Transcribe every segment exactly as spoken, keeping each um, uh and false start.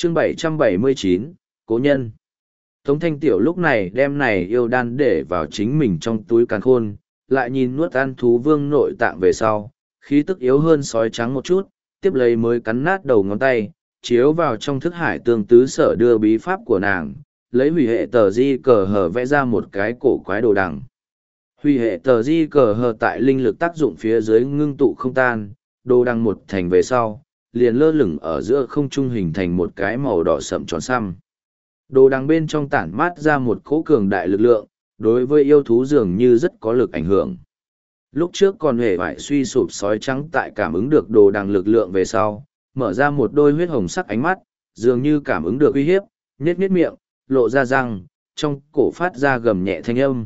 chương bảy trăm bảy mươi chín, Cố Nhân. Tống Thanh Tiểu lúc này đem này yêu đan để vào chính mình trong túi càn khôn, lại nhìn nuốt ăn thú vương nội tạng về sau, khí tức yếu hơn sói trắng một chút, tiếp lấy mới cắn nát đầu ngón tay, chiếu vào trong thức hải tương tứ sở đưa bí pháp của nàng, lấy hủy hệ tờ di cờ hờ vẽ ra một cái cổ quái đồ đằng. Hủy hệ tờ di cờ hờ tại linh lực tác dụng phía dưới ngưng tụ không tan, đồ đằng một thành về sau, liền lơ lửng ở giữa không trung hình thành một cái màu đỏ sậm tròn xăm. Đồ đằng bên trong tản mát ra một cỗ cường đại lực lượng, đối với yêu thú dường như rất có lực ảnh hưởng. Lúc trước còn hề phải suy sụp sói trắng tại cảm ứng được đồ đằng lực lượng về sau, mở ra một đôi huyết hồng sắc ánh mắt, dường như cảm ứng được uy hiếp, nhếch nhếch miệng, lộ ra răng, trong cổ phát ra gầm nhẹ thanh âm.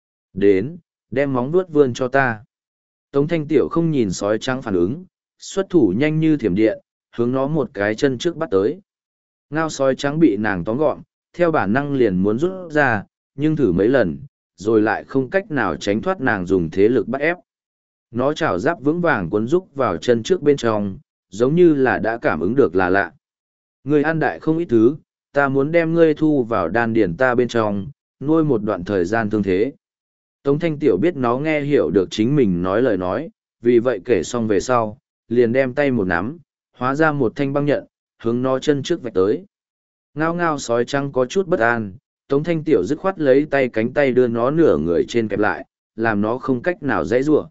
Đến, đem móng vuốt vươn cho ta. Tống Thanh Tiểu không nhìn sói trắng phản ứng, xuất thủ nhanh như thiểm điện, hướng nó một cái chân trước bắt tới. Ngao sói trắng bị nàng tóm gọn, theo bản năng liền muốn rút ra, nhưng thử mấy lần, rồi lại không cách nào tránh thoát nàng dùng thế lực bắt ép. Nó chảo giáp vững vàng cuốn rúc vào chân trước bên trong, giống như là đã cảm ứng được là lạ. Người ăn đại không ít thứ, ta muốn đem ngươi thu vào đan điển ta bên trong, nuôi một đoạn thời gian thương thế. Tống Thanh Tiểu biết nó nghe hiểu được chính mình nói lời nói, vì vậy kể xong về sau, liền đem tay một nắm, hóa ra một thanh băng nhận, hướng nó chân trước vạch tới. Ngao ngao sói trắng có chút bất an, Tống Thanh Tiểu dứt khoát lấy tay cánh tay đưa nó nửa người trên kẹp lại, làm nó không cách nào dãy rủa.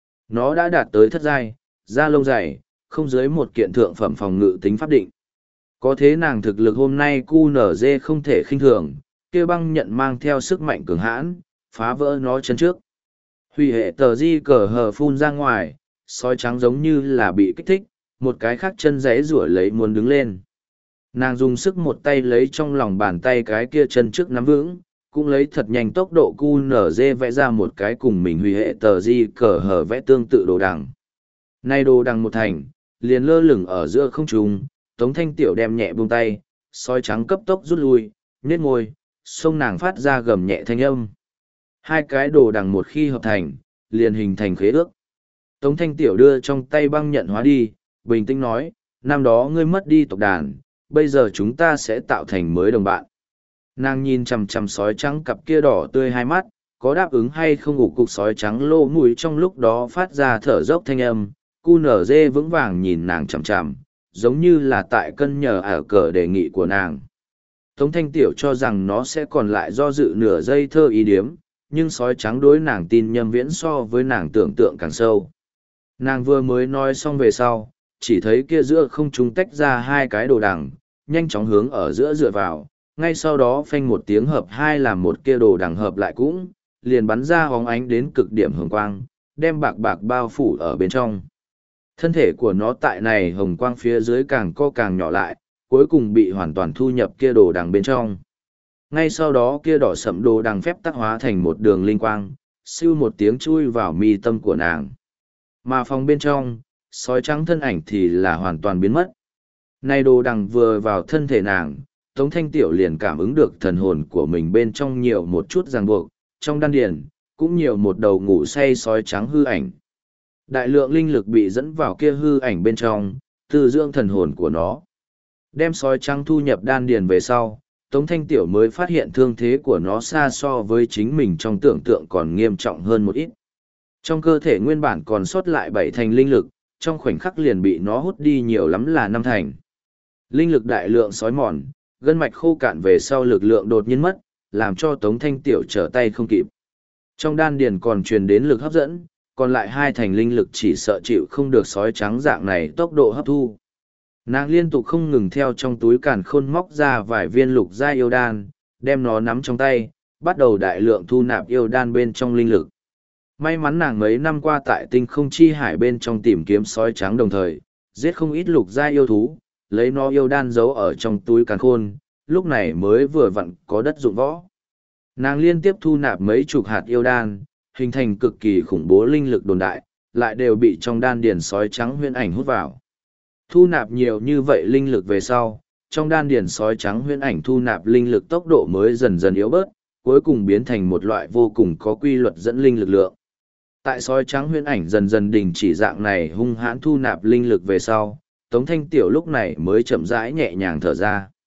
Nó đã đạt tới thất giai, da lông dày, không dưới một kiện thượng phẩm phòng ngự tính pháp định. Có thế nàng thực lực hôm nay cu nở dê không thể khinh thường, kia băng nhận mang theo sức mạnh cường hãn, phá vỡ nó chân trước. Hủy hệ tờ di cờ hờ phun ra ngoài, sói trắng giống như là bị kích thích, một cái khác chân rẽ rủa lấy muốn đứng lên. Nàng dùng sức một tay lấy trong lòng bàn tay cái kia chân trước nắm vững, cũng lấy thật nhanh tốc độ cu nở dê vẽ ra một cái cùng mình hủy hệ tờ di cờ hờ vẽ tương tự đồ đằng. Nay đồ đằng một thành, liền lơ lửng ở giữa không trung, Tống Thanh Tiểu đem nhẹ buông tay, sói trắng cấp tốc rút lui, nhếch môi, sông nàng phát ra gầm nhẹ thanh âm. Hai cái đồ đằng một khi hợp thành, liền hình thành khế ước. Tống Thanh Tiểu đưa trong tay băng nhận hóa đi, bình tĩnh nói, năm đó ngươi mất đi tộc đàn, bây giờ chúng ta sẽ tạo thành mới đồng bạn. Nàng nhìn chằm chằm sói trắng cặp kia đỏ tươi hai mắt, có đáp ứng hay không ngủ cục sói trắng lô mũi trong lúc đó phát ra thở dốc thanh âm, cu nở dê vững vàng nhìn nàng chằm chằm, giống như là tại cân nhờ ở cờ đề nghị của nàng. Tống Thanh Tiểu cho rằng nó sẽ còn lại do dự nửa giây thơ ý điếm, nhưng sói trắng đối nàng tin nhầm viễn so với nàng tưởng tượng càng sâu. Nàng vừa mới nói xong về sau, chỉ thấy kia giữa không trung tách ra hai cái đồ đằng, nhanh chóng hướng ở giữa dựa vào, ngay sau đó phanh một tiếng hợp hai làm một kia đồ đằng hợp lại cũng, liền bắn ra hóng ánh đến cực điểm hồng quang, đem bạc bạc bao phủ ở bên trong. Thân thể của nó tại này hồng quang phía dưới càng co càng nhỏ lại, cuối cùng bị hoàn toàn thu nhập kia đồ đằng bên trong. Ngay sau đó kia đỏ sậm đồ đằng phép tắc hóa thành một đường linh quang, siêu một tiếng chui vào mi tâm của nàng. Mà phòng bên trong, sói trắng thân ảnh thì là hoàn toàn biến mất. Này đồ đằng vừa vào thân thể nàng, Tống Thanh Tiểu liền cảm ứng được thần hồn của mình bên trong nhiều một chút ràng buộc, trong đan điền cũng nhiều một đầu ngủ say sói trắng hư ảnh. Đại lượng linh lực bị dẫn vào kia hư ảnh bên trong, tư dưỡng thần hồn của nó. Đem sói trắng thu nhập đan điền về sau, Tống Thanh Tiểu mới phát hiện thương thế của nó xa so với chính mình trong tưởng tượng còn nghiêm trọng hơn một ít. Trong cơ thể nguyên bản còn sót lại bảy thành linh lực, trong khoảnh khắc liền bị nó hút đi nhiều lắm là năm thành. Linh lực đại lượng sói mòn, gân mạch khô cạn về sau lực lượng đột nhiên mất, làm cho Tống Thanh Tiểu trở tay không kịp. Trong đan điền còn truyền đến lực hấp dẫn, còn lại hai thành linh lực chỉ sợ chịu không được sói trắng dạng này tốc độ hấp thu. Nàng liên tục không ngừng theo trong túi càn khôn móc ra vài viên lục gia yêu đan, đem nó nắm trong tay, bắt đầu đại lượng thu nạp yêu đan bên trong linh lực. May mắn nàng mấy năm qua tại tinh không chi hải bên trong tìm kiếm sói trắng đồng thời, giết không ít lục gia yêu thú, lấy nó yêu đan giấu ở trong túi càn khôn, lúc này mới vừa vặn có đất dụng võ. Nàng liên tiếp thu nạp mấy chục hạt yêu đan, hình thành cực kỳ khủng bố linh lực đồn đại, lại đều bị trong đan điền sói trắng huyễn ảnh hút vào. Thu nạp nhiều như vậy linh lực về sau, trong đan điền sói trắng huyễn ảnh thu nạp linh lực tốc độ mới dần dần yếu bớt, cuối cùng biến thành một loại vô cùng có quy luật dẫn linh lực lượng. Tại sói trắng huyễn ảnh dần dần đình chỉ dạng này hung hãn thu nạp linh lực về sau, Tống Thanh Tiểu lúc này mới chậm rãi nhẹ nhàng thở ra.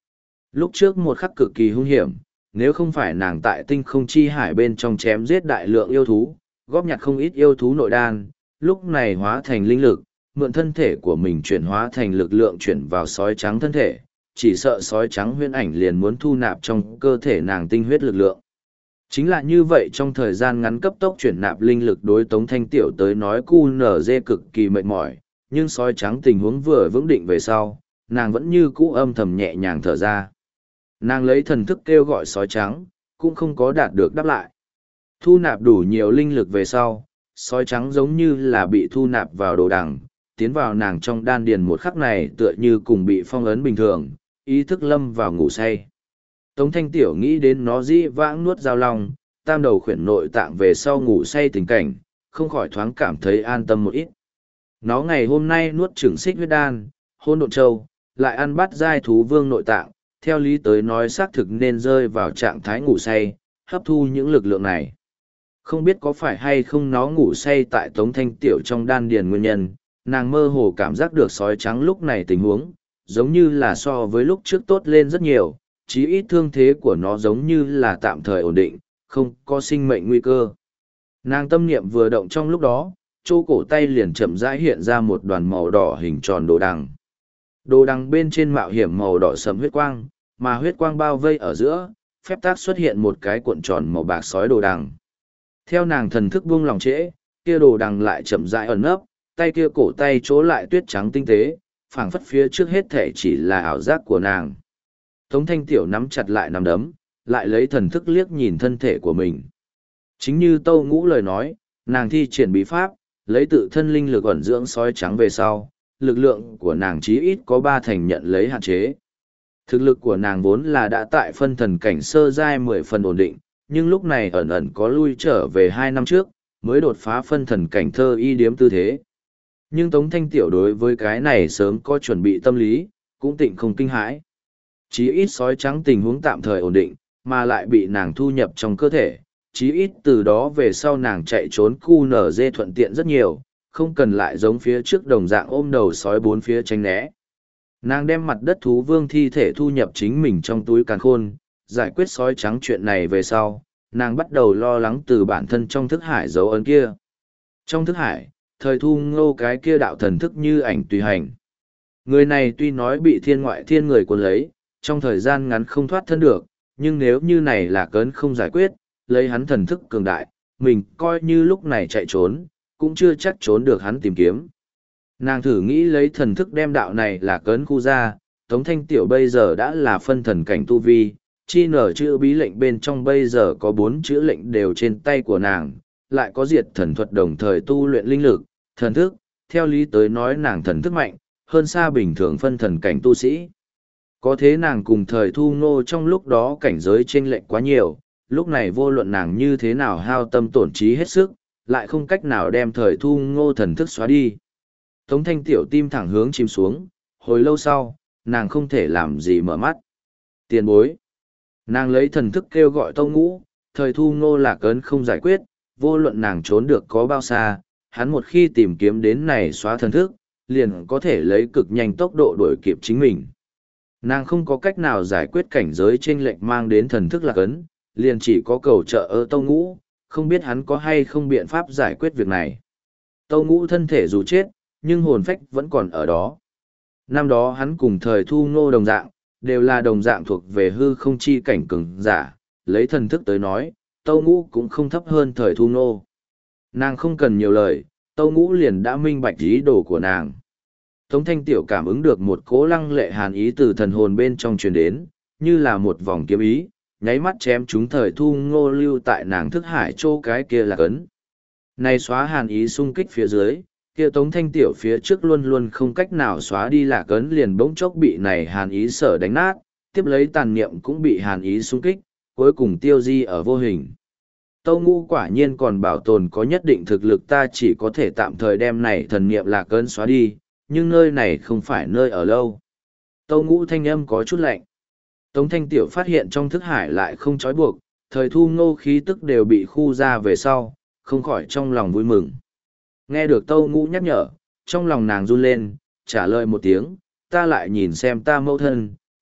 Lúc trước một khắc cực kỳ hung hiểm, nếu không phải nàng tại tinh không chi hải bên trong chém giết đại lượng yêu thú, góp nhặt không ít yêu thú nội đan, lúc này hóa thành linh lực, mượn thân thể của mình chuyển hóa thành lực lượng chuyển vào sói trắng thân thể, chỉ sợ sói trắng huyễn ảnh liền muốn thu nạp trong cơ thể nàng tinh huyết lực lượng. Chính là như vậy trong thời gian ngắn cấp tốc chuyển nạp linh lực đối Tống Thanh Tiểu tới nói cu nở dê cực kỳ mệt mỏi, nhưng sói trắng tình huống vừa vững định về sau, nàng vẫn như cũ âm thầm nhẹ nhàng thở ra. Nàng lấy thần thức kêu gọi sói trắng, cũng không có đạt được đáp lại. Thu nạp đủ nhiều linh lực về sau, sói trắng giống như là bị thu nạp vào đồ đằng, tiến vào nàng trong đan điền một khắc này tựa như cùng bị phong ấn bình thường, ý thức lâm vào ngủ say. Tống Thanh Tiểu nghĩ đến nó dĩ vãng nuốt dao long, tam đầu khuyển nội tạng về sau ngủ say tình cảnh, không khỏi thoáng cảm thấy an tâm một ít. Nó ngày hôm nay nuốt trưởng xích huyết đan, hôn độn châu, lại ăn bát giai thú vương nội tạng, theo lý tới nói xác thực nên rơi vào trạng thái ngủ say, hấp thu những lực lượng này. Không biết có phải hay không nó ngủ say tại Tống Thanh Tiểu trong đan điền nguyên nhân, nàng mơ hồ cảm giác được sói trắng lúc này tình huống, giống như là so với lúc trước tốt lên rất nhiều, chí ít thương thế của nó giống như là tạm thời ổn định, không có sinh mệnh nguy cơ. Nàng tâm niệm vừa động trong lúc đó, chỗ cổ tay liền chậm rãi hiện ra một đoàn màu đỏ hình tròn đồ đằng. Đồ đằng bên trên mạo hiểm màu đỏ sẫm huyết quang, mà huyết quang bao vây ở giữa, phép tác xuất hiện một cái cuộn tròn màu bạc sói đồ đằng. Theo nàng thần thức buông lòng trễ, kia đồ đằng lại chậm rãi ẩn nấp, tay kia cổ tay chỗ lại tuyết trắng tinh tế, phảng phất phía trước hết thể chỉ là ảo giác của nàng. Tống Thanh Tiểu nắm chặt lại nắm đấm, lại lấy thần thức liếc nhìn thân thể của mình. Chính như Tâu Ngũ lời nói, nàng thi triển bí pháp, lấy tự thân linh lực ẩn dưỡng sói trắng về sau, lực lượng của nàng chí ít có ba thành nhận lấy hạn chế. Thực lực của nàng vốn là đã tại phân thần cảnh sơ giai mười phần ổn định, nhưng lúc này ẩn ẩn có lui trở về hai năm trước, mới đột phá phân thần cảnh thơ y điếm tư thế. Nhưng Tống Thanh Tiểu đối với cái này sớm có chuẩn bị tâm lý, cũng tịnh không kinh hãi. Chí ít sói trắng tình huống tạm thời ổn định, mà lại bị nàng thu nhập trong cơ thể. Chí ít từ đó về sau nàng chạy trốn cu nở dê thuận tiện rất nhiều, không cần lại giống phía trước đồng dạng ôm đầu sói bốn phía tránh né. Nàng đem mặt đất thú vương thi thể thu nhập chính mình trong túi càn khôn, giải quyết sói trắng chuyện này về sau, nàng bắt đầu lo lắng từ bản thân trong thức hải dấu ấn kia. Trong thức hải, thời thu ngô cái kia đạo thần thức như ảnh tùy hành. Người này tuy nói bị thiên ngoại thiên người cuốn lấy, trong thời gian ngắn không thoát thân được, nhưng nếu như này là cấn không giải quyết, lấy hắn thần thức cường đại, mình coi như lúc này chạy trốn, cũng chưa chắc trốn được hắn tìm kiếm. Nàng thử nghĩ lấy thần thức đem đạo này là cấn khu ra, Tống Thanh Tiểu bây giờ đã là phân thần cảnh tu vi, chi nở chữ bí lệnh bên trong bây giờ có bốn chữ lệnh đều trên tay của nàng, lại có diệt thần thuật đồng thời tu luyện linh lực, thần thức, theo lý tới nói nàng thần thức mạnh, hơn xa bình thường phân thần cảnh tu sĩ. Có thế nàng cùng thời thu ngô trong lúc đó cảnh giới chênh lệch quá nhiều, lúc này vô luận nàng như thế nào hao tâm tổn trí hết sức, lại không cách nào đem thời thu ngô thần thức xóa đi. Tống Thanh Tiểu tim thẳng hướng chìm xuống, hồi lâu sau, nàng không thể làm gì mở mắt. Tiền bối. Nàng lấy thần thức kêu gọi Tâu Ngũ, thời thu ngô lạc ấn không giải quyết, vô luận nàng trốn được có bao xa, hắn một khi tìm kiếm đến này xóa thần thức, liền có thể lấy cực nhanh tốc độ đuổi kịp chính mình. Nàng không có cách nào giải quyết cảnh giới chênh lệch mang đến thần thức lạc ấn, liền chỉ có cầu trợ ở Tâu Ngũ, không biết hắn có hay không biện pháp giải quyết việc này. Tâu Ngũ thân thể dù chết, nhưng hồn phách vẫn còn ở đó. Năm đó hắn cùng thời thu ngô đồng dạng, đều là đồng dạng thuộc về hư không chi cảnh cường giả, lấy thần thức tới nói, Tâu Ngũ cũng không thấp hơn thời thu ngô. Nàng không cần nhiều lời, Tâu Ngũ liền đã minh bạch ý đồ của nàng. Tống Thanh Tiểu cảm ứng được một cỗ lăng lệ hàn ý từ thần hồn bên trong truyền đến, như là một vòng kiếm ý, nháy mắt chém chúng thời thu ngô lưu tại nàng thức hải chỗ cái kia là cấn. Này xóa hàn ý xung kích phía dưới, kia Tống Thanh Tiểu phía trước luôn luôn không cách nào xóa đi lạc ấn liền bỗng chốc bị này hàn ý sở đánh nát, tiếp lấy tàn niệm cũng bị hàn ý xung kích, cuối cùng tiêu di ở vô hình. Tâu Ngũ quả nhiên còn bảo tồn có nhất định thực lực, ta chỉ có thể tạm thời đem này thần niệm lạc ấn xóa đi, nhưng nơi này không phải nơi ở lâu. Tâu Ngũ thanh âm có chút lạnh. Tống Thanh Tiểu phát hiện trong thức hải lại không trói buộc, thời thu ngô khí tức đều bị khu ra về sau, không khỏi trong lòng vui mừng. Nghe được Tâu Ngũ nhắc nhở, trong lòng nàng run lên, trả lời một tiếng, ta lại nhìn xem ta mẫu thân,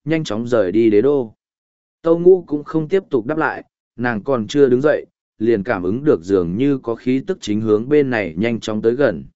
nhanh chóng rời đi đế đô. Tâu Ngũ cũng không tiếp tục đáp lại, nàng còn chưa đứng dậy, liền cảm ứng được dường như có khí tức chính hướng bên này nhanh chóng tới gần.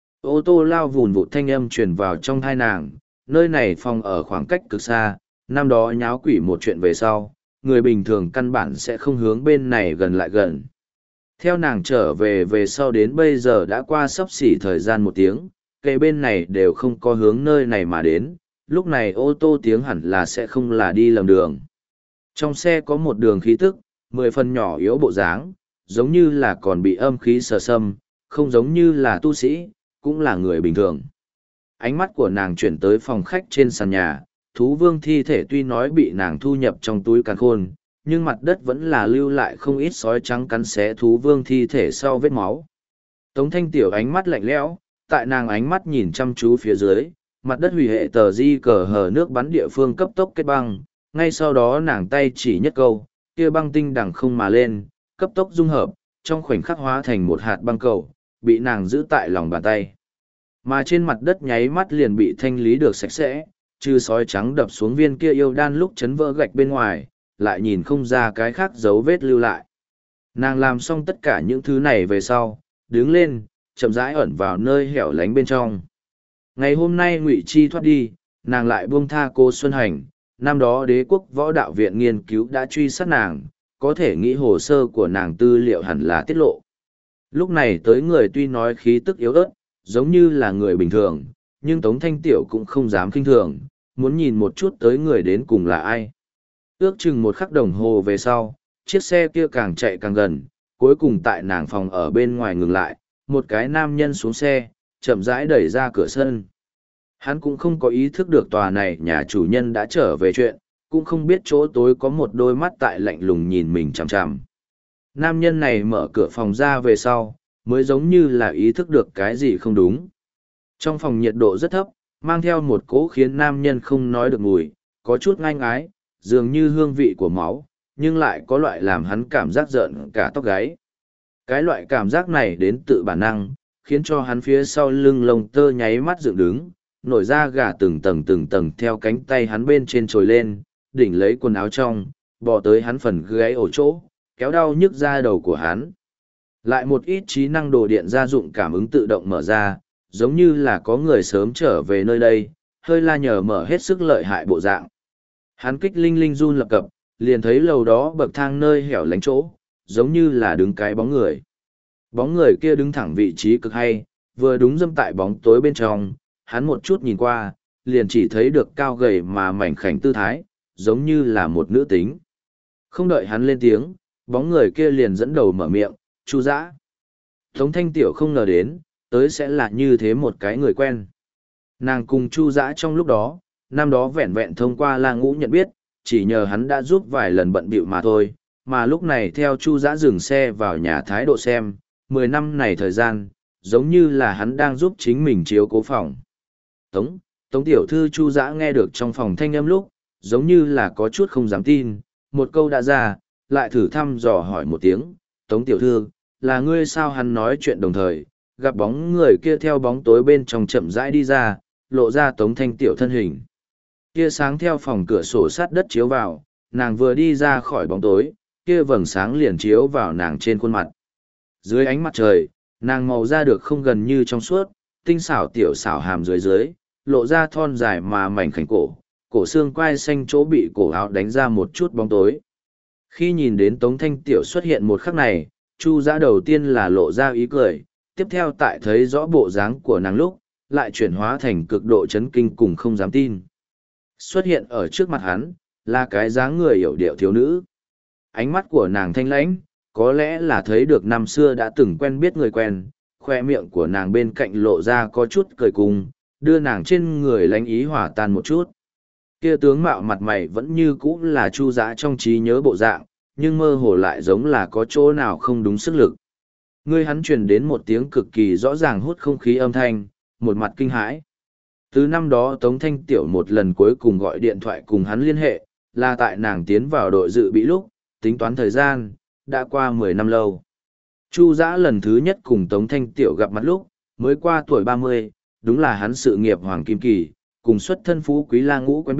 Ô tô lao vùn vụt thanh âm truyền vào trong thai nàng, nơi này phòng ở khoảng cách cực xa, năm đó nháo quỷ một chuyện về sau, người bình thường căn bản sẽ không hướng bên này gần lại gần. Theo nàng trở về về sau đến bây giờ đã qua sắp xỉ thời gian một tiếng, cây bên này đều không có hướng nơi này mà đến, lúc này ô tô tiếng hẳn là sẽ không là đi lầm đường. Trong xe có một đường khí tức, mười phần nhỏ yếu bộ dáng, giống như là còn bị âm khí sờ xâm, không giống như là tu sĩ, cũng là người bình thường. Ánh mắt của nàng chuyển tới phòng khách trên sàn nhà, thú vương thi thể tuy nói bị nàng thu nhập trong túi càn khôn, nhưng mặt đất vẫn là lưu lại không ít sói trắng cắn xé thú vương thi thể sau vết máu. Tống Thanh Tiểu ánh mắt lạnh lẽo, tại nàng ánh mắt nhìn chăm chú phía dưới, mặt đất hủy hệ tờ di cờ hờ nước bắn địa phương cấp tốc kết băng, ngay sau đó nàng tay chỉ nhất câu, kia băng tinh đằng không mà lên, cấp tốc dung hợp, trong khoảnh khắc hóa thành một hạt băng cầu, bị nàng giữ tại lòng bàn tay. Mà trên mặt đất nháy mắt liền bị thanh lý được sạch sẽ, trừ sói trắng đập xuống viên kia yêu đan lúc chấn vỡ gạch bên ngoài, lại nhìn không ra cái khác dấu vết lưu lại. Nàng làm xong tất cả những thứ này về sau, đứng lên, chậm rãi ẩn vào nơi hẻo lánh bên trong. Ngày hôm nay Ngụy Chi thoát đi, nàng lại buông tha cô Xuân Hành, năm đó đế quốc võ đạo viện nghiên cứu đã truy sát nàng, có thể nghĩ hồ sơ của nàng tư liệu hẳn là tiết lộ. Lúc này tới người tuy nói khí tức yếu ớt, giống như là người bình thường, nhưng Tống Thanh Tiểu cũng không dám kinh thường, muốn nhìn một chút tới người đến cùng là ai. Ước chừng một khắc đồng hồ về sau, chiếc xe kia càng chạy càng gần, cuối cùng tại nàng phòng ở bên ngoài ngừng lại, một cái nam nhân xuống xe, chậm rãi đẩy ra cửa sân. Hắn cũng không có ý thức được tòa này nhà chủ nhân đã trở về chuyện, cũng không biết chỗ tối có một đôi mắt tại lạnh lùng nhìn mình chằm chằm. Nam nhân này mở cửa phòng ra về sau, mới giống như là ý thức được cái gì không đúng. Trong phòng nhiệt độ rất thấp, mang theo một cỗ khiến nam nhân không nói được mùi, có chút ngai ngái, dường như hương vị của máu, nhưng lại có loại làm hắn cảm giác rợn cả tóc gáy. Cái loại cảm giác này đến tự bản năng, khiến cho hắn phía sau lưng lông tơ nháy mắt dựng đứng, nổi ra gà từng tầng từng tầng theo cánh tay hắn bên trên trồi lên, đỉnh lấy quần áo trong, bò tới hắn phần gáy ổ chỗ, kéo đau nhức ra đầu của hắn. Lại một ít trí năng đồ điện gia dụng cảm ứng tự động mở ra, giống như là có người sớm trở về nơi đây, hơi la nhờ mở hết sức lợi hại bộ dạng. Hắn kích linh linh run lập cập, liền thấy lầu đó bậc thang nơi hẻo lánh chỗ, giống như là đứng cái bóng người. Bóng người kia đứng thẳng vị trí cực hay, vừa đúng dâm tại bóng tối bên trong, hắn một chút nhìn qua, liền chỉ thấy được cao gầy mà mảnh khảnh tư thái, giống như là một nữ tính. Không đợi hắn lên tiếng, bóng người kia liền dẫn đầu mở miệng, Chu Dã. Tống Thanh Tiểu không ngờ đến, tới sẽ là như thế một cái người quen. Nàng cùng Chu Dã trong lúc đó, năm đó vẹn vẹn thông qua La Ngũ nhận biết, chỉ nhờ hắn đã giúp vài lần bận bịu mà thôi, mà lúc này theo Chu Dã dừng xe vào nhà thái độ xem, mười năm này thời gian, giống như là hắn đang giúp chính mình chiếu cố phòng. Tống, Tống Tiểu Thư Chu Dã nghe được trong phòng thanh âm lúc, giống như là có chút không dám tin, một câu đã ra, lại thử thăm dò hỏi một tiếng, Tống Tiểu Thư, là ngươi sao? Hắn nói chuyện đồng thời, gặp bóng người kia theo bóng tối bên trong chậm rãi đi ra, lộ ra Tống Thanh Tiểu thân hình. Kia sáng theo phòng cửa sổ sát đất chiếu vào, nàng vừa đi ra khỏi bóng tối, kia vầng sáng liền chiếu vào nàng trên khuôn mặt. Dưới ánh mặt trời, nàng màu da được không gần như trong suốt, tinh xảo tiểu xảo hàm dưới dưới, lộ ra thon dài mà mảnh khảnh cổ, cổ xương quai xanh chỗ bị cổ áo đánh ra một chút bóng tối. Khi nhìn đến Tống Thanh Tiểu xuất hiện một khắc này, Chu Dã đầu tiên là lộ ra ý cười, tiếp theo tại thấy rõ bộ dáng của nàng lúc, lại chuyển hóa thành cực độ chấn kinh cùng không dám tin. Xuất hiện ở trước mặt hắn, là cái dáng người hiểu điệu thiếu nữ. Ánh mắt của nàng thanh lãnh, có lẽ là thấy được năm xưa đã từng quen biết người quen, khoe miệng của nàng bên cạnh lộ ra có chút cười cùng, đưa nàng trên người lánh ý hỏa tan một chút. Kia tướng mạo mặt mày vẫn như cũ là Chu Dã trong trí nhớ bộ dạng, nhưng mơ hồ lại giống là có chỗ nào không đúng sức lực. Ngươi hắn truyền đến một tiếng cực kỳ rõ ràng hút không khí âm thanh, một mặt kinh hãi. Từ năm đó Tống Thanh Tiểu một lần cuối cùng gọi điện thoại cùng hắn liên hệ, là tại nàng tiến vào đội dự bị lúc, tính toán thời gian, đã qua mười năm lâu. Chu Dã lần thứ nhất cùng Tống Thanh Tiểu gặp mặt lúc, mới qua tuổi ba mươi, đúng là hắn sự nghiệp hoàng kim kỳ, cùng xuất thân phú quý La Ngũ quen biết,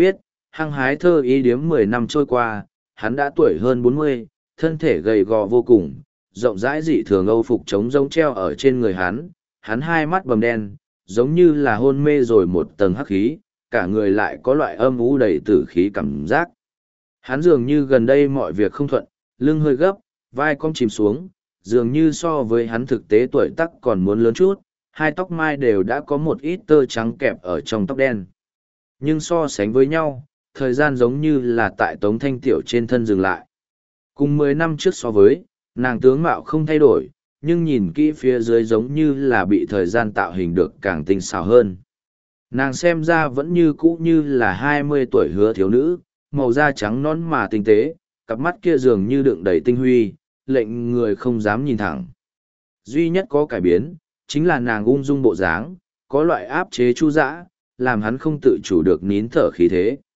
hăng hái thơ ý điếm mười năm trôi qua, hắn đã tuổi hơn bốn mươi, thân thể gầy gò vô cùng, rộng rãi dị thường âu phục trống rỗng treo ở trên người hắn, hắn hai mắt bầm đen, giống như là hôn mê rồi một tầng hắc khí, cả người lại có loại âm u đầy tử khí cảm giác. Hắn dường như gần đây mọi việc không thuận, lưng hơi gấp, vai cong chìm xuống, dường như so với hắn thực tế tuổi tác còn muốn lớn chút, hai tóc mai đều đã có một ít tơ trắng kẹp ở trong tóc đen. Nhưng so sánh với nhau, thời gian giống như là tại Tống Thanh Tiểu trên thân dừng lại. Cùng mười năm trước so với, nàng tướng mạo không thay đổi, nhưng nhìn kỹ phía dưới giống như là bị thời gian tạo hình được càng tinh xảo hơn. Nàng xem ra vẫn như cũ như là hai mươi tuổi hứa thiếu nữ, màu da trắng nõn mà tinh tế, cặp mắt kia dường như đựng đầy tinh huy, lệnh người không dám nhìn thẳng. Duy nhất có cải biến, chính là nàng ung dung bộ dáng, có loại áp chế chu dã, làm hắn không tự chủ được nín thở khí thế.